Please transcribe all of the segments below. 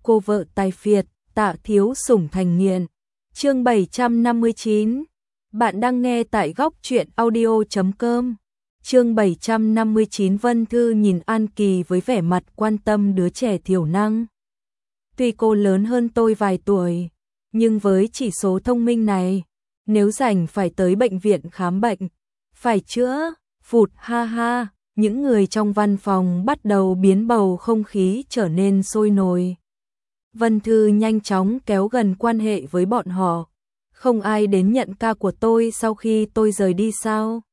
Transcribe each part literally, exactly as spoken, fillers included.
cô vợ tài phiệt, Tạ Thiếu sủng thành nghiện. Chương bảy trăm năm mươi chín. Bạn đang nghe tại góc truyện audio chấm com. Chương bảy trăm năm mươi chín. Vân Thư nhìn An Kỳ với vẻ mặt quan tâm đứa trẻ thiểu năng. Tuy cô lớn hơn tôi vài tuổi, nhưng với chỉ số thông minh này, nếu rảnh phải tới bệnh viện khám bệnh, phải chữa, phụt ha ha, những người trong văn phòng bắt đầu biến bầu không khí trở nên sôi nổi. Vân Thư nhanh chóng kéo gần quan hệ với bọn họ. Không ai đến nhận ca của tôi sau khi tôi rời đi sao?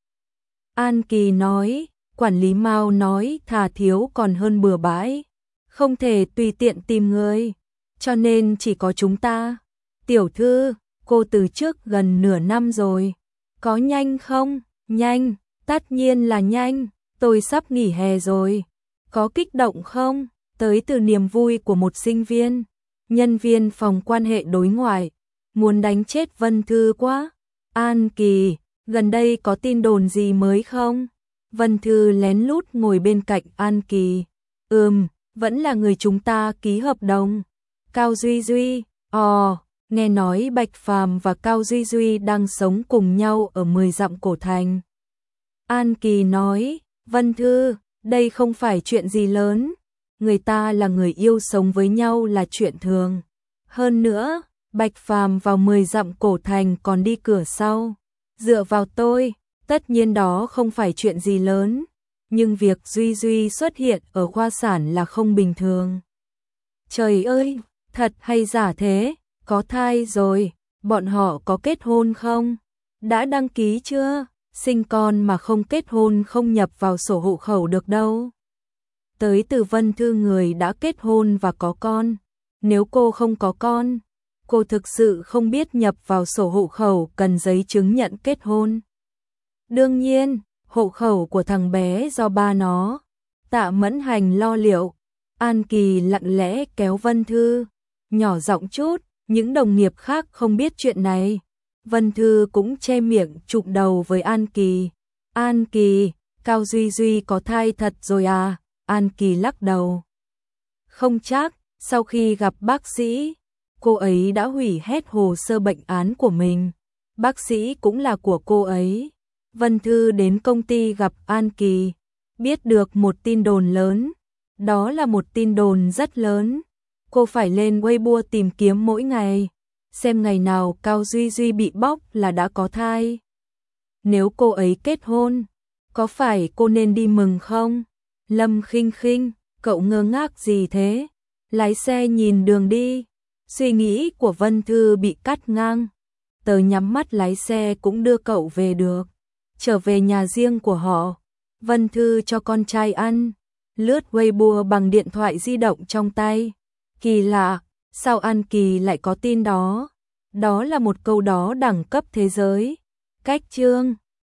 An Kỳ nói, quản lý Mao nói thà thiếu còn hơn bừa bãi. Không thể tùy tiện tìm người, cho nên chỉ có chúng ta. Tiểu thư, cô từ trước gần nửa năm rồi. Có nhanh không? Nhanh, tất nhiên là nhanh. Tôi sắp nghỉ hè rồi. Có kích động không? Tới từ niềm vui của một sinh viên. Nhân viên phòng quan hệ đối ngoại. Muốn đánh chết Vân Thư quá. An Kỳ, gần đây có tin đồn gì mới không? Vân Thư lén lút ngồi bên cạnh An Kỳ. Ừm, vẫn là người chúng ta ký hợp đồng. Cao Duy Duy, ồ, nghe nói Bạch Phàm và Cao Duy Duy đang sống cùng nhau ở mười dặm cổ thành. An Kỳ nói, Vân Thư, đây không phải chuyện gì lớn. Người ta là người yêu sống với nhau là chuyện thường. Hơn nữa, Bạch Phàm vào mười dặm cổ thành còn đi cửa sau. Dựa vào tôi, tất nhiên đó không phải chuyện gì lớn. Nhưng việc Duy Duy xuất hiện ở khoa sản là không bình thường. Trời ơi, thật hay giả thế? Có thai rồi, bọn họ có kết hôn không? Đã đăng ký chưa? Sinh con mà không kết hôn không nhập vào sổ hộ khẩu được đâu. Tới từ Vân Thư người đã kết hôn và có con. Nếu cô không có con, cô thực sự không biết nhập vào sổ hộ khẩu cần giấy chứng nhận kết hôn. Đương nhiên, hộ khẩu của thằng bé do ba nó. Tạ Mẫn Hành lo liệu. An Kỳ lặng lẽ kéo Vân Thư, nhỏ giọng chút, những đồng nghiệp khác không biết chuyện này. Vân Thư cũng che miệng chụp đầu với An Kỳ. An Kỳ, Cao Duy Duy có thai thật rồi à? An Kỳ lắc đầu. Không chắc, sau khi gặp bác sĩ, cô ấy đã hủy hết hồ sơ bệnh án của mình. Bác sĩ cũng là của cô ấy. Vân Thư đến công ty gặp An Kỳ, biết được một tin đồn lớn. Đó là một tin đồn rất lớn. Cô phải lên Weibo tìm kiếm mỗi ngày, xem ngày nào Cao Duy Duy bị bóc là đã có thai. Nếu cô ấy kết hôn, có phải cô nên đi mừng không? Lâm Khinh Khinh, cậu ngơ ngác gì thế? Lái xe nhìn đường đi. Suy nghĩ của Vân Thư bị cắt ngang. Tớ nhắm mắt lái xe cũng đưa cậu về được. Trở về nhà riêng của họ, Vân Thư cho con trai ăn, lướt Weibo bằng điện thoại di động trong tay. Kỳ lạ, sao An Kỳ lại có tin đó? Đó là một câu đó đẳng cấp thế giới. Cách chương